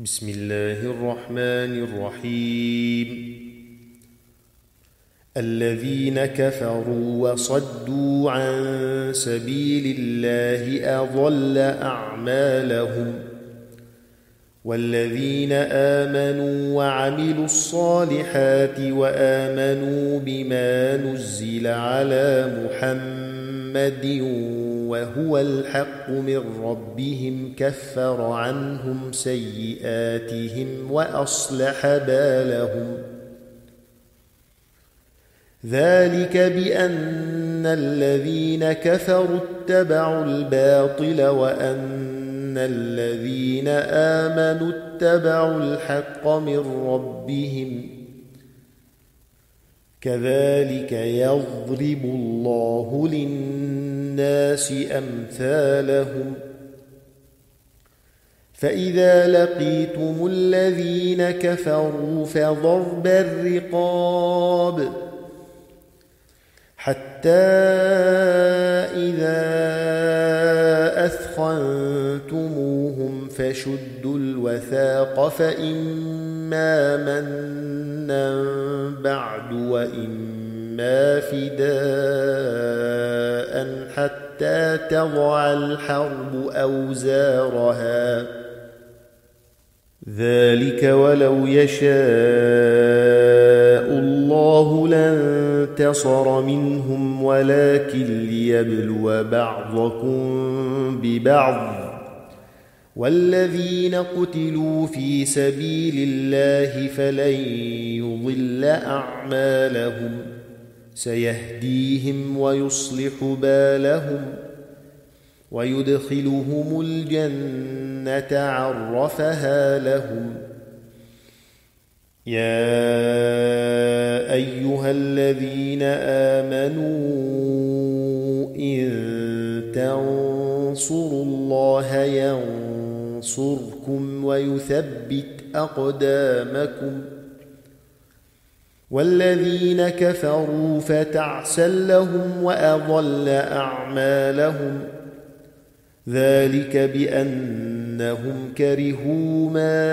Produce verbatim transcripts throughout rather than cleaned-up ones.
بسم الله الرحمن الرحيم. الذين كفروا وصدوا عن سبيل الله أضل أعمالهم، والذين آمنوا وعملوا الصالحات وآمنوا بما نزل على محمد وهو الحق من ربهم كفر عنهم سيئاتهم وأصلح بالهم. ذلك بأن الذين كفروا اتبعوا الباطل وأن الذين آمنوا اتبعوا الحق من ربهم، كذلك يضرب الله للناس أمثالهم. فإذا لقيتم الذين كفروا فضرب الرقاب حتى إذا أثخنتموهم فشدوا الوثاق، فإما منا بعد وإما فداء حتى تضع الحرب أوزارها. ذلك ولو يشاء الله لانتصر منهم ولكن ليبلو بعضكم ببعض، والذين قتلوا في سبيل الله فلن يضل أعمالهم، سيهديهم ويصلح بالهم ويدخلهم الجنة عرفها لهم. يا أيها الذين آمنوا إن تنصروا الله ينصركم ويثبت أقدامكم، والذين كفروا فتعسا لهم وأضل أعمالهم. ذلك بأنهم كرهوا ما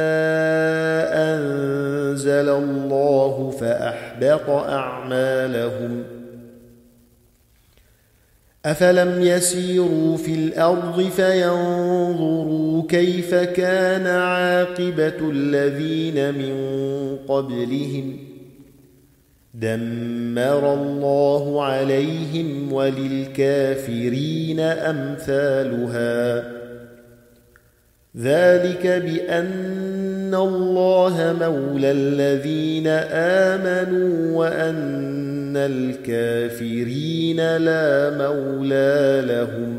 أنزل الله فأحبط أعمالهم. أفلم يسيروا في الأرض فينظروا كيف كان عاقبة الذين من قبلهم، دمر الله عليهم وللكافرين أمثالها. ذلك بأن الله مولى الذين آمنوا وأن الكافرين لا مولى لهم.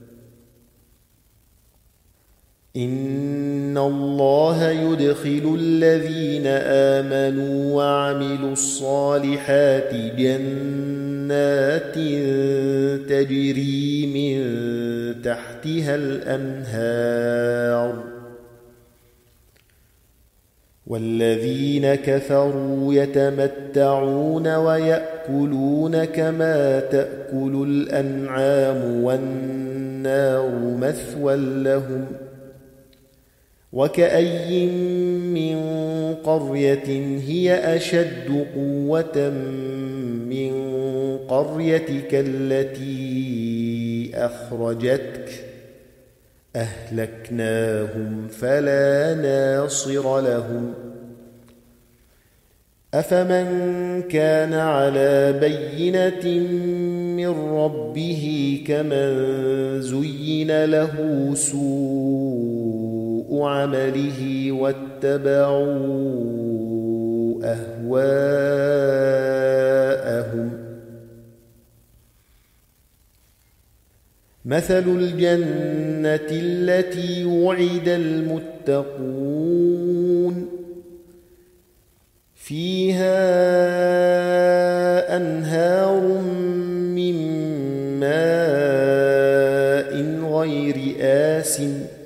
إن الله يدخل الذين آمنوا وعملوا الصالحات جنات تجري من تحتها الأنهار، والذين كفروا يتمتعون ويأكلون كما تأكل الأنعام والنار مثوى لهم. وكأي من قرية هي أشد قوة من قريتك التي أخرجتك أهلكناهم فلا ناصر لهم. أفمن كان على بينة من ربه كمن زين له سوء عمله واتبعوا أهواءهم. مثل الجنة التي وعد المتقون فيها أنهار من ماء غير آسٍ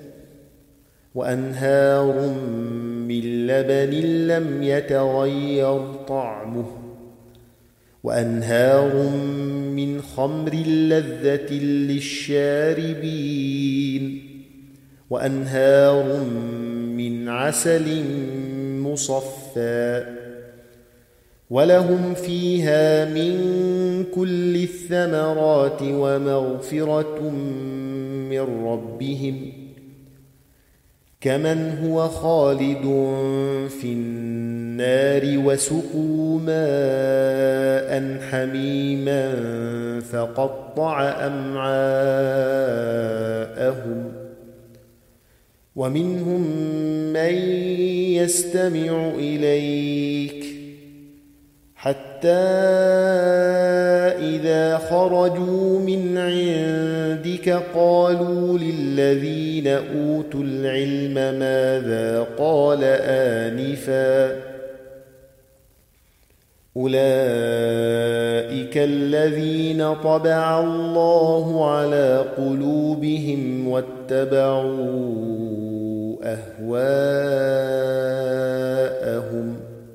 وأنهار من لبن لم يتغير طعمه وأنهار من خمر لذة للشاربين وأنهار من عسل مصفى ولهم فيها من كل الثمرات ومغفرة من ربهم كمن هو خالد في النار وسقوا ماء حميما فقطع أمعاءهم ومنهم من يستمع إليك حتى إذا خرجوا من عندك قالوا للذين أوتوا العلم ماذا قال آنفا أولئك الذين طبع الله على قلوبهم واتبعوا أهواءهم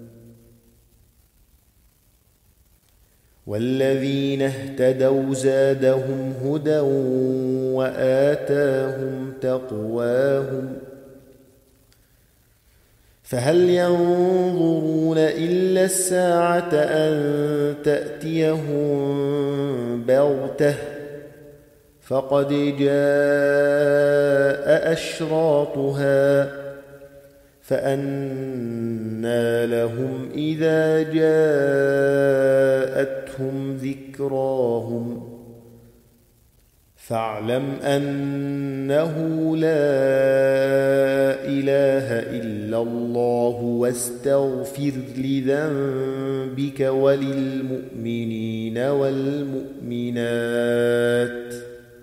والذين اهتدوا زادهم هدى وآتاهم تقواهم فهل ينظرون إلا الساعة أن تأتيهم بغتة فقد جاء أشراطها فأنى لهم إذا جاءتهم ذكراهم فاعلم أنه لا إله إلا الله واستغفر لذنبك وللمؤمنين والمؤمنات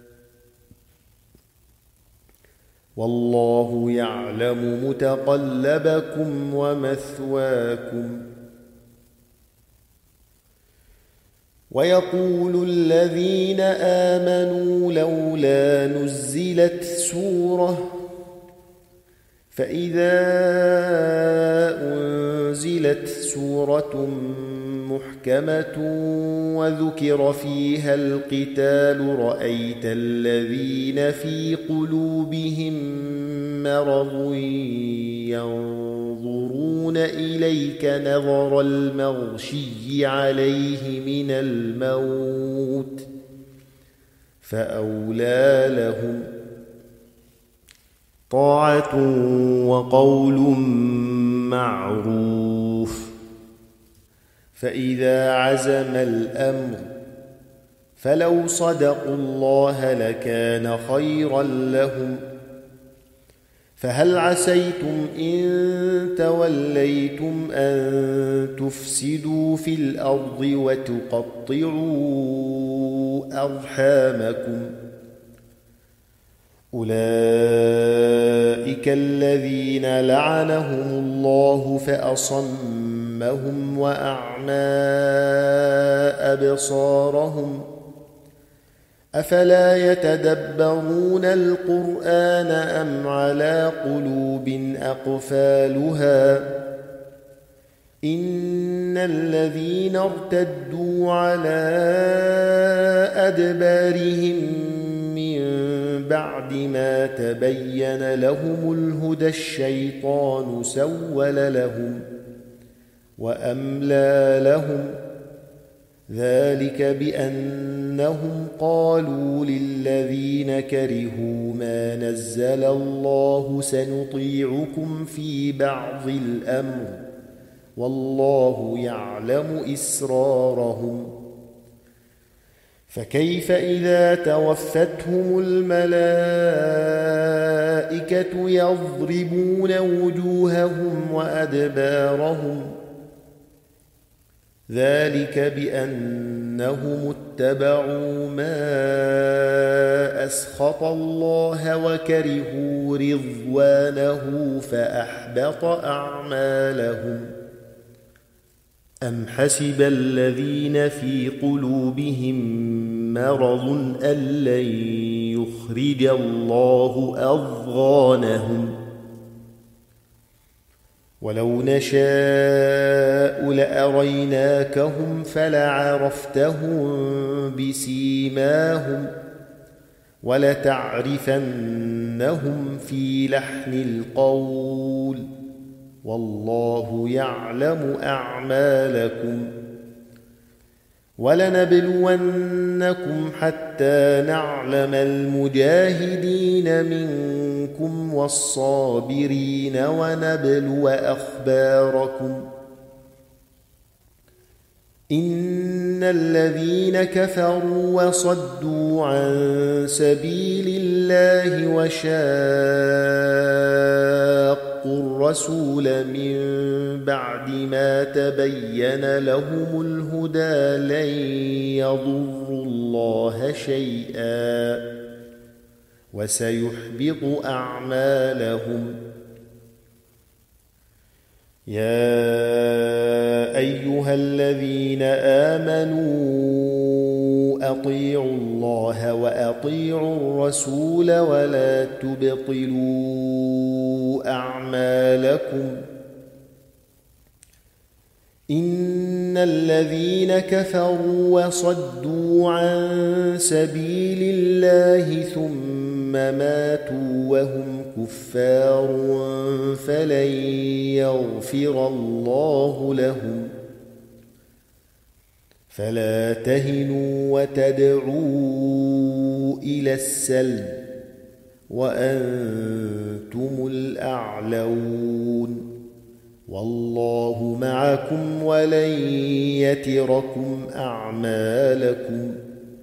والله يعلم متقلبكم ومثواكم ويقول الذين آمنوا لولا نزلت سورة فإذا أنزلت سورة محكمة وذكر فيها القتال رأيت الذين في قلوبهم مرض ينظرون إليك نظر المغشي عليه من الموت فأولى لهم طاعة وقول معروف فإذا عزم الأمر فلو صدقوا الله لكان خيرا لهم فهل عسيتم إن توليتم أن تفسدوا في الأرض وتقطعوا أرحامكم أولئك الذين لعنهم الله فأصمهم وأعمى أبصارهم أفلا يتدبرون القرآن أم على قلوب أقفالها إن الذين ارتدوا على أدبارهم من بعد ما تبين لهم الهدى الشيطان سول لهم وأملى لهم ذلك بأنهم قالوا للذين كرهوا ما نزل الله سنطيعكم في بعض الأمر والله يعلم إسرارهم فكيف إذا توفتهم الملائكة يضربون وجوههم وأدبارهم ذلك بأنهم اتبعوا ما أسخط الله وكرهوا رضوانه فأحبط أعمالهم أم حسب الذين في قلوبهم مرض أن لن يخرج الله أضغانهم ولو نشاء لأريناكهم فلعرفتهم بسيماهم ولتعرفنهم في لحن القول والله يعلم أعمالكم ولنبلونكم حتى نعلم المجاهدين منكم والصابرين ونبلو أخباركم إن الذين كفروا وصدوا عن سبيل الله وشاقوا الرسول من بعد ما تبين لهم الهدى لن يضروا الله شيئا وسيحبط أعمالهم يا أيها الذين آمنوا أطيعوا الله وأطيعوا الرسول ولا تبطلوا أعمالكم إن الذين كفروا وصدوا عن سبيل الله ثم ماتوا وهم كفار فلن يغفر الله لهم فلا تهنوا وتدعوا إلى السلم وأنتم الأعلون والله معكم ولن يتركم أعمالكم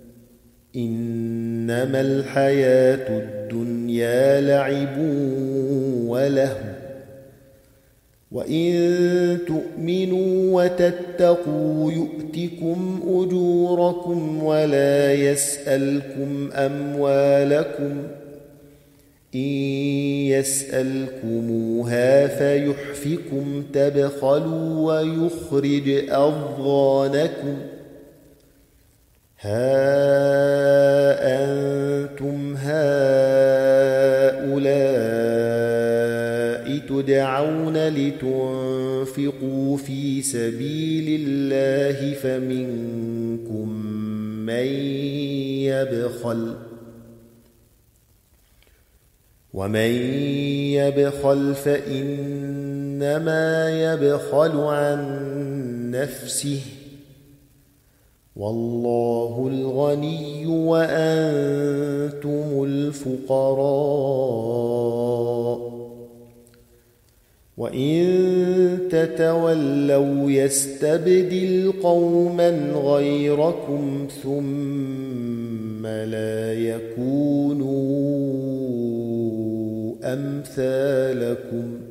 إنما الحياة الدنيا لعب ولهو وإن تؤمنوا وتتقوا يؤتكم أجوركم ولا يسألكم أموالكم إن يسألكموها فيحفكم تبخلوا ويخرج أضغانكم ها أنتم هؤلاء تدعون لتنفقوا في سبيل الله فمنكم من يبخل ومن يبخل فإنما يبخل عن نفسه والله الغني وأنتم الفقراء وإن تتولوا يستبدل قوما غيركم ثم لا يكونوا أمثالكم